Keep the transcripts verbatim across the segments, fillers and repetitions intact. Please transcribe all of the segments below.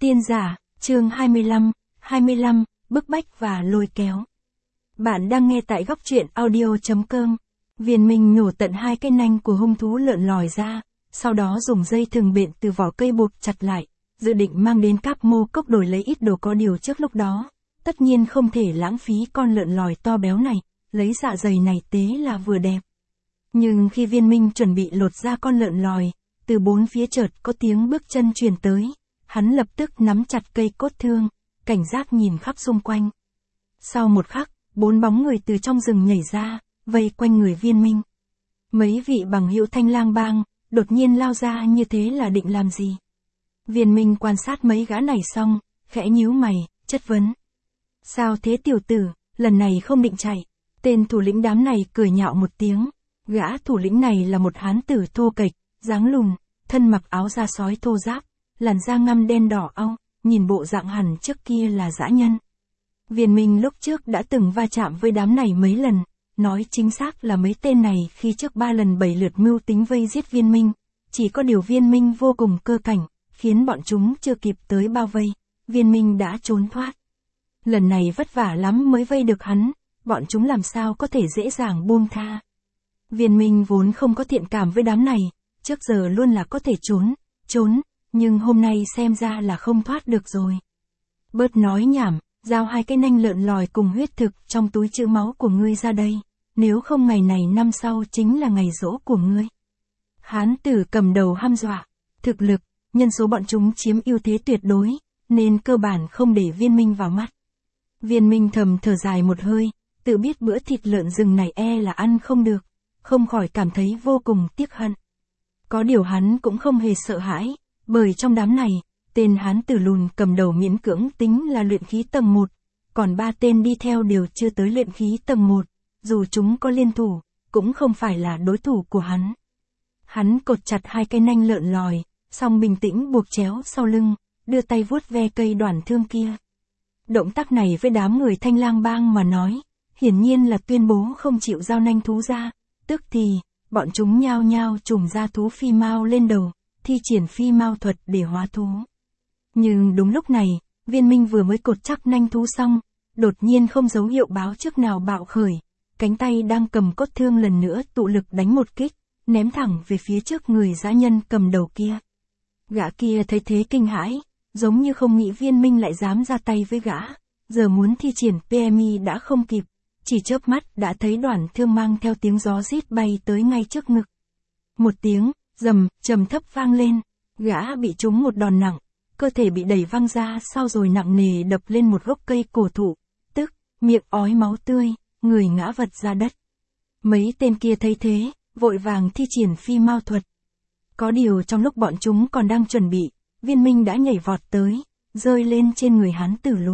Tiên giả, chương hai mươi lăm, hai mươi lăm, bức bách và lôi kéo. Bạn đang nghe tại góc truyện audio chấm com. Viên Minh nhổ tận hai cái nanh của hung thú lợn lòi ra, sau đó dùng dây thừng bện từ vỏ cây buộc chặt lại, dự định mang đến Cáp Mô Cốc đổi lấy ít đồ có điều trước lúc đó. Tất nhiên không thể lãng phí con lợn lòi to béo này, lấy dạ dày này tế là vừa đẹp. Nhưng khi Viên Minh chuẩn bị lột ra con lợn lòi, từ bốn phía chợt có tiếng bước chân truyền tới. Hắn lập tức nắm chặt cây cốt thương, cảnh giác nhìn khắp xung quanh. Sau một khắc, bốn bóng người từ trong rừng nhảy ra, vây quanh người Viên Minh. Mấy vị bằng hữu Thanh Lang Bang, đột nhiên lao ra như thế là định làm gì? Viên Minh quan sát mấy gã này xong, khẽ nhíu mày, chất vấn. Sao thế tiểu tử, lần này không định chạy? Tên thủ lĩnh đám này cười nhạo một tiếng. Gã thủ lĩnh này là một hán tử thô kệch, dáng lùn, thân mặc áo da sói thô ráp, làn da ngăm đen đỏ au, nhìn bộ dạng hẳn trước kia là dã nhân. Viên Minh lúc trước đã từng va chạm với đám này mấy lần, nói chính xác là mấy tên này khi trước ba lần bảy lượt mưu tính vây giết Viên Minh, chỉ có điều Viên Minh vô cùng cơ cảnh, khiến bọn chúng chưa kịp tới bao vây, Viên Minh đã trốn thoát. Lần này vất vả lắm mới vây được hắn, bọn chúng làm sao có thể dễ dàng buông tha. Viên Minh vốn không có thiện cảm với đám này, trước giờ luôn là có thể trốn, trốn, nhưng hôm nay xem ra là không thoát được rồi. Bớt nói nhảm, giao hai cái nanh lợn lòi cùng huyết thực trong túi trữ máu của ngươi ra đây, nếu không ngày này năm sau chính là ngày giỗ của ngươi. Hán tử cầm đầu hăm dọa, thực lực, nhân số bọn chúng chiếm ưu thế tuyệt đối, nên cơ bản không để Viên Minh vào mắt. Viên Minh thầm thở dài một hơi, tự biết bữa thịt lợn rừng này e là ăn không được, không khỏi cảm thấy vô cùng tiếc hận. Có điều hắn cũng không hề sợ hãi, bởi trong đám này, tên hán tử lùn cầm đầu miễn cưỡng tính là luyện khí tầng một, còn ba tên đi theo đều chưa tới luyện khí tầng một, dù chúng có liên thủ, cũng không phải là đối thủ của hắn. Hắn cột chặt hai cái nanh lợn lòi, xong bình tĩnh buộc chéo sau lưng, đưa tay vuốt ve cây đoản thương kia. Động tác này với đám người Thanh Lang Bang mà nói, hiển nhiên là tuyên bố không chịu giao nanh thú ra, tức thì, bọn chúng nhao nhao trùm ra thú phi mao lên đầu, thi triển phi mao thuật để hóa thú. Nhưng đúng lúc này, Viên Minh vừa mới cột chắc nanh thú xong, đột nhiên không dấu hiệu báo trước nào bạo khởi, cánh tay đang cầm cốt thương lần nữa tụ lực đánh một kích, ném thẳng về phía trước người dã nhân cầm đầu kia. Gã kia thấy thế kinh hãi, giống như không nghĩ Viên Minh lại dám ra tay với gã, giờ muốn thi triển pê em i đã không kịp, chỉ chớp mắt đã thấy đoản thương mang theo tiếng gió rít bay tới ngay trước ngực. Một tiếng, rầm, trầm thấp vang lên, gã bị trúng một đòn nặng, cơ thể bị đẩy văng ra sau rồi nặng nề đập lên một gốc cây cổ thụ, tức, miệng ói máu tươi, người ngã vật ra đất. Mấy tên kia thấy thế, vội vàng thi triển phi mao thuật. Có điều trong lúc bọn chúng còn đang chuẩn bị, Viên Minh đã nhảy vọt tới, rơi lên trên người hắn tử lùn.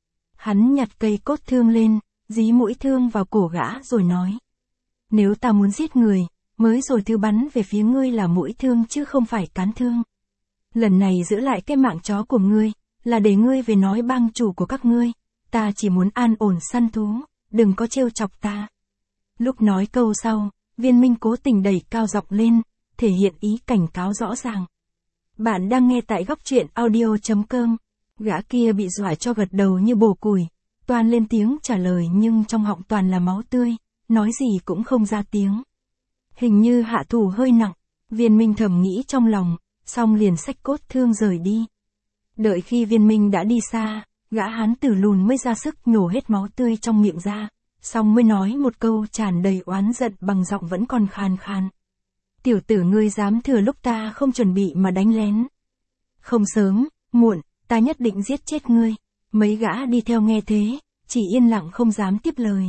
Hắn nhặt cây cốt thương lên, dí mũi thương vào cổ gã rồi nói. Nếu ta muốn giết người, mới rồi thứ bắn về phía ngươi là mũi thương chứ không phải cán thương. Lần này giữ lại cái mạng chó của ngươi, là để ngươi về nói bang chủ của các ngươi, ta chỉ muốn an ổn săn thú, đừng có trêu chọc ta. Lúc nói câu sau, Viên Minh cố tình đẩy cao giọng lên, thể hiện ý cảnh cáo rõ ràng. Bạn đang nghe tại góc truyện audio chấm com, gã kia bị dọa cho gật đầu như bổ củi, toàn lên tiếng trả lời nhưng trong họng toàn là máu tươi, nói gì cũng không ra tiếng. Hình như hạ thủ hơi nặng, Viên Minh thầm nghĩ trong lòng, xong liền xách cốt thương rời đi. Đợi khi Viên Minh đã đi xa, gã hán tử lùn mới ra sức nhổ hết máu tươi trong miệng ra, xong mới nói một câu tràn đầy oán giận bằng giọng vẫn còn khàn khàn. Tiểu tử ngươi dám thừa lúc ta không chuẩn bị mà đánh lén. Không sớm, muộn, ta nhất định giết chết ngươi. Mấy gã đi theo nghe thế, chỉ yên lặng không dám tiếp lời.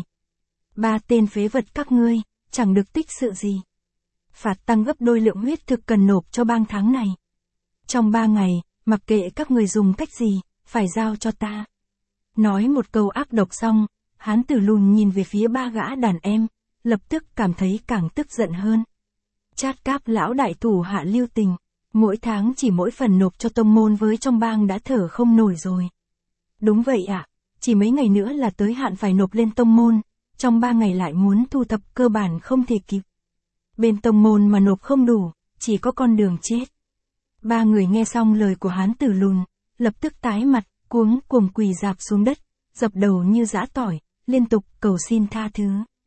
Ba tên phế vật các ngươi, chẳng được tích sự gì. Phạt tăng gấp đôi lượng huyết thực cần nộp cho bang tháng này. Trong ba ngày, mặc kệ các người dùng cách gì, phải giao cho ta. Nói một câu ác độc xong, hán tử lùn nhìn về phía ba gã đàn em, lập tức cảm thấy càng tức giận hơn. Chát Cáp lão đại thủ hạ lưu tình, mỗi tháng chỉ mỗi phần nộp cho tông môn với trong bang đã thở không nổi rồi. Đúng vậy ạ, à, chỉ mấy ngày nữa là tới hạn phải nộp lên tông môn, trong ba ngày lại muốn thu thập cơ bản không thể kịp. Bên tông môn mà nộp không đủ, chỉ có con đường chết. Ba người nghe xong lời của hán tử lùn, lập tức tái mặt, cuống cuồng quỳ rạp xuống đất, dập đầu như giã tỏi, liên tục cầu xin tha thứ.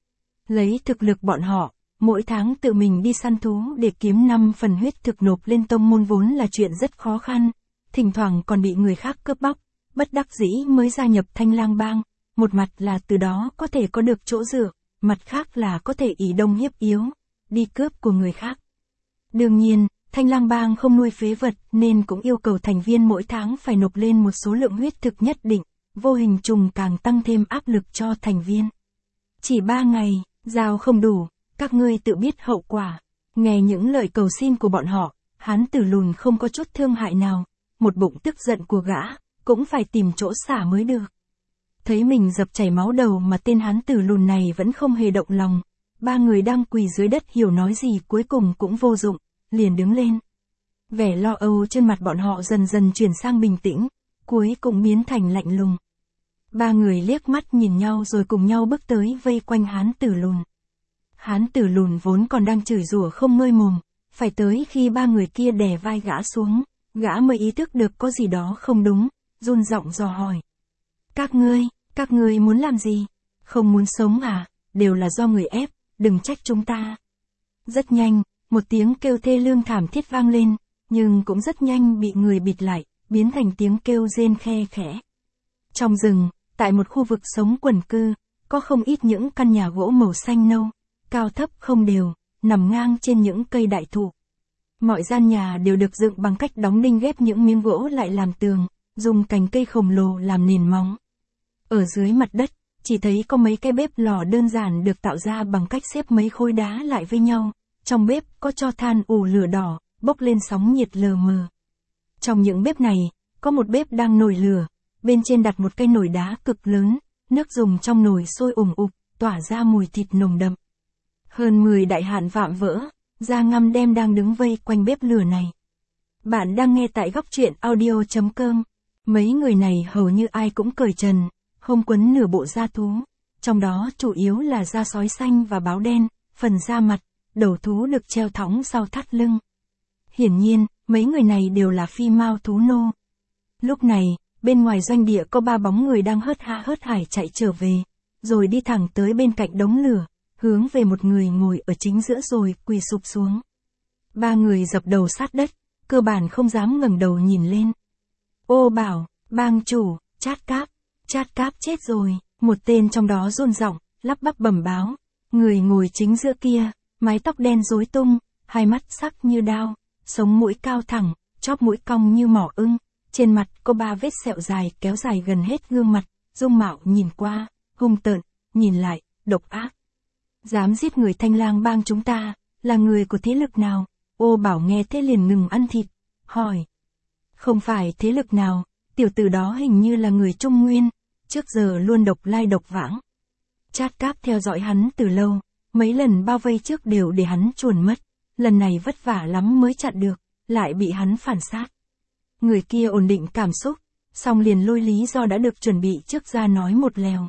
Lấy thực lực bọn họ, mỗi tháng tự mình đi săn thú để kiếm năm phần huyết thực nộp lên tông môn vốn là chuyện rất khó khăn, thỉnh thoảng còn bị người khác cướp bóc, bất đắc dĩ mới gia nhập Thanh Lang Bang, một mặt là từ đó có thể có được chỗ dựa, mặt khác là có thể ỷ đông hiếp yếu, đi cướp của người khác. Đương nhiên, Thanh Lang Bang không nuôi phế vật nên cũng yêu cầu thành viên mỗi tháng phải nộp lên một số lượng huyết thực nhất định, vô hình trùng càng tăng thêm áp lực cho thành viên. Chỉ ba ngày, giao không đủ, các ngươi tự biết hậu quả. Nghe những lời cầu xin của bọn họ, hán tử lùn không có chút thương hại nào, một bụng tức giận của gã, cũng phải tìm chỗ xả mới được. Thấy mình dập chảy máu đầu mà tên hán tử lùn này vẫn không hề động lòng, ba người đang quỳ dưới đất hiểu nói gì cuối cùng cũng vô dụng, liền đứng lên. Vẻ lo âu trên mặt bọn họ dần dần chuyển sang bình tĩnh, cuối cùng biến thành lạnh lùng. Ba người liếc mắt nhìn nhau rồi cùng nhau bước tới vây quanh hán tử lùn. Hán tử lùn vốn còn đang chửi rủa không ngơi mồm, phải tới khi ba người kia đè vai gã xuống, gã mới ý thức được có gì đó không đúng, run giọng dò hỏi. Các ngươi, các ngươi muốn làm gì? Không muốn sống à? Đều là do người ép, đừng trách chúng ta. Rất nhanh, một tiếng kêu thê lương thảm thiết vang lên, nhưng cũng rất nhanh bị người bịt lại, biến thành tiếng kêu rên khe khẽ. Trong rừng, tại một khu vực sống quần cư, có không ít những căn nhà gỗ màu xanh nâu, cao thấp không đều, nằm ngang trên những cây đại thụ. Mọi gian nhà đều được dựng bằng cách đóng đinh ghép những miếng gỗ lại làm tường, dùng cành cây khổng lồ làm nền móng. Ở dưới mặt đất, chỉ thấy có mấy cái bếp lò đơn giản được tạo ra bằng cách xếp mấy khối đá lại với nhau, trong bếp có tro than ủ lửa đỏ, bốc lên sóng nhiệt lờ mờ. Trong những bếp này, có một bếp đang nổi lửa, bên trên đặt một cây nồi đá cực lớn, nước dùng trong nồi sôi ủng ục, tỏa ra mùi thịt nồng đậm. Hơn mười đại hạn vạm vỡ, da ngăm đen đang đứng vây quanh bếp lửa này. Bạn đang nghe tại góc truyện audio chấm com. Mấy người này hầu như ai cũng cởi trần, không quấn nửa bộ da thú, trong đó chủ yếu là da sói xanh và báo đen, phần da mặt, đầu thú được treo thõng sau thắt lưng. Hiển nhiên, mấy người này đều là phi mao thú nô. Lúc này, bên ngoài doanh địa có ba bóng người đang hớt ha hớt hải chạy trở về, rồi đi thẳng tới bên cạnh đống lửa, hướng về một người ngồi ở chính giữa rồi quỳ sụp xuống. Ba người dập đầu sát đất, cơ bản không dám ngẩng đầu nhìn lên. Ô Bảo, bang chủ, Chát Cáp, Chát Cáp chết rồi, một tên trong đó run giọng, lắp bắp bẩm báo. Người ngồi chính giữa kia, mái tóc đen rối tung, hai mắt sắc như đao, sống mũi cao thẳng, chóp mũi cong như mỏ ưng, trên mặt có ba vết sẹo dài kéo dài gần hết gương mặt, dung mạo nhìn qua, hung tợn, nhìn lại, độc ác. Dám giết người Thanh Lang Bang chúng ta, là người của thế lực nào? Ô Bảo nghe thế liền ngừng ăn thịt, hỏi. Không phải thế lực nào, tiểu tử đó hình như là người Trung Nguyên, trước giờ luôn độc lai độc vãng. Chát Cáp theo dõi hắn từ lâu, mấy lần bao vây trước đều để hắn chuồn mất, lần này vất vả lắm mới chặn được, lại bị hắn phản sát. Người kia ổn định cảm xúc, xong liền lôi lý do đã được chuẩn bị trước ra nói một lèo.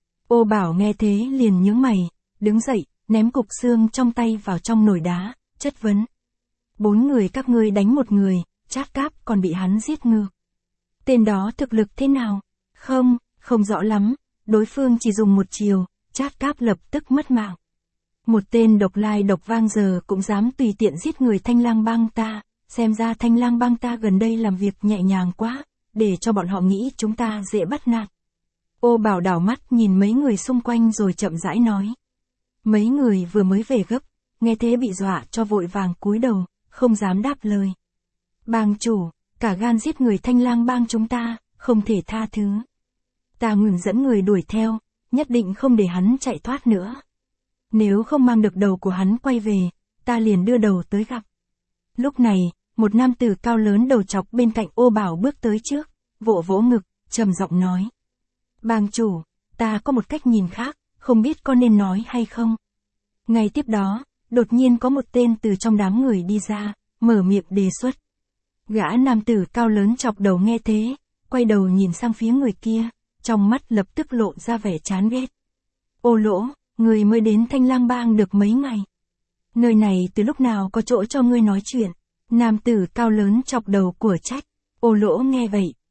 Ô Bảo nghe thế liền nhướng mày, đứng dậy, ném cục xương trong tay vào trong nồi đá, chất vấn. Bốn người các ngươi đánh một người, Chát Cáp còn bị hắn giết ngược. Tên đó thực lực thế nào? Không, không rõ lắm, đối phương chỉ dùng một chiều, Chát Cáp lập tức mất mạng. Một tên độc lai độc vang giờ cũng dám tùy tiện giết người Thanh Lang Bang ta, xem ra Thanh Lang Bang ta gần đây làm việc nhẹ nhàng quá, để cho bọn họ nghĩ chúng ta dễ bắt nạt. Ô Bảo đảo mắt nhìn mấy người xung quanh rồi chậm rãi nói. Mấy người vừa mới về gấp, nghe thế bị dọa cho vội vàng cúi đầu, không dám đáp lời. Bang chủ, cả gan giết người Thanh Lang Bang chúng ta, không thể tha thứ. Ta nguyện dẫn người đuổi theo, nhất định không để hắn chạy thoát nữa. Nếu không mang được đầu của hắn quay về, ta liền đưa đầu tới gặp. Lúc này, một nam tử cao lớn đầu chọc bên cạnh Ô Bảo bước tới trước, vỗ vỗ ngực, trầm giọng nói. Bang chủ, ta có một cách nhìn khác, không biết có nên nói hay không. Ngay tiếp đó, đột nhiên có một tên từ trong đám người đi ra, mở miệng đề xuất. Gã nam tử cao lớn chọc đầu nghe thế, quay đầu nhìn sang phía người kia, trong mắt lập tức lộ ra vẻ chán ghét. Ô Lỗ, người mới đến Thanh Lang Bang được mấy ngày. Nơi này từ lúc nào có chỗ cho ngươi nói chuyện? Nam tử cao lớn chọc đầu của trách. Ô Lỗ nghe vậy,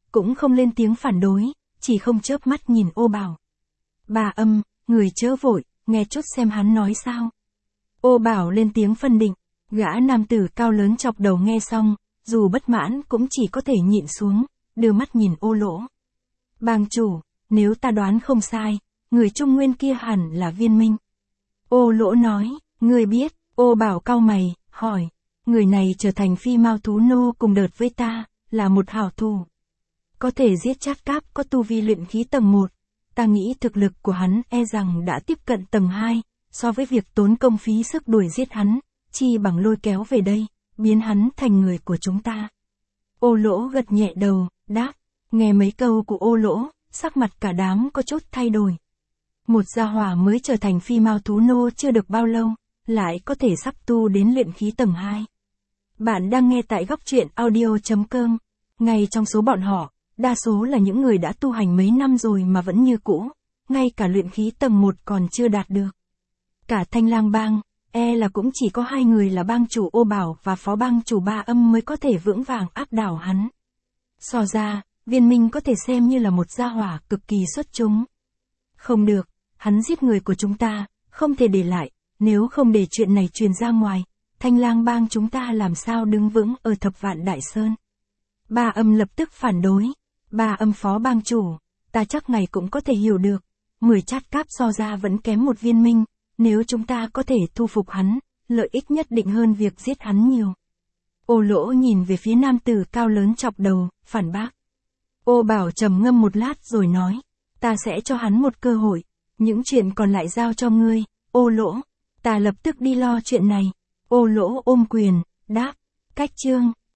cũng không lên tiếng phản đối, chỉ không chớp mắt nhìn Ô Bảo. Bà Âm, người chớ vội, nghe chút xem hắn nói sao. Ô Bảo lên tiếng phân định, gã nam tử cao lớn chọc đầu nghe xong, dù bất mãn cũng chỉ có thể nhịn xuống, đưa mắt nhìn Ô Lỗ. Bang chủ, nếu ta đoán không sai, người Trung Nguyên kia hẳn là Viên Minh. Ô Lỗ nói, người biết, Ô Bảo cau mày, hỏi, người này trở thành phi mao thú nô cùng đợt với ta, là một hảo thủ. Có thể giết Chát Cáp có tu vi luyện khí tầng một, ta nghĩ thực lực của hắn e rằng đã tiếp cận tầng hai, so với việc tốn công phí sức đuổi giết hắn, chi bằng lôi kéo về đây, biến hắn thành người của chúng ta. Ô Lỗ gật nhẹ đầu, đáp, nghe mấy câu của Ô Lỗ, sắc mặt cả đám có chút thay đổi. Một gia hỏa mới trở thành phi mao thú nô chưa được bao lâu, lại có thể sắp tu đến luyện khí tầng hai. Bạn đang nghe tại góc truyện audio chấm com. Ngay trong số bọn họ, đa số là những người đã tu hành mấy năm rồi mà vẫn như cũ, ngay cả luyện khí tầng một còn chưa đạt được. Cả Thanh Lang bang, e là cũng chỉ có hai người là bang chủ Ô Bảo và phó bang chủ Ba Âm mới có thể vững vàng áp đảo hắn. So ra, Viên Minh có thể xem như là một gia hỏa cực kỳ xuất chúng. Không được, hắn giết người của chúng ta, không thể để lại, nếu không để chuyện này truyền ra ngoài, Thanh Lang bang chúng ta làm sao đứng vững ở Thập Vạn Đại Sơn. Ba Âm lập tức phản đối, Ba Âm phó bang chủ, ta chắc ngày cũng có thể hiểu được, mười Chát Cáp so ra vẫn kém một Viên Minh, nếu chúng ta có thể thu phục hắn, lợi ích nhất định hơn việc giết hắn nhiều. Ô Lỗ nhìn về phía nam tử cao lớn chọc đầu, phản bác. Ô Bảo trầm ngâm một lát rồi nói, ta sẽ cho hắn một cơ hội, những chuyện còn lại giao cho ngươi, Ô Lỗ, ta lập tức đi lo chuyện này. Ô Lỗ ôm quyền, đáp, cách chương.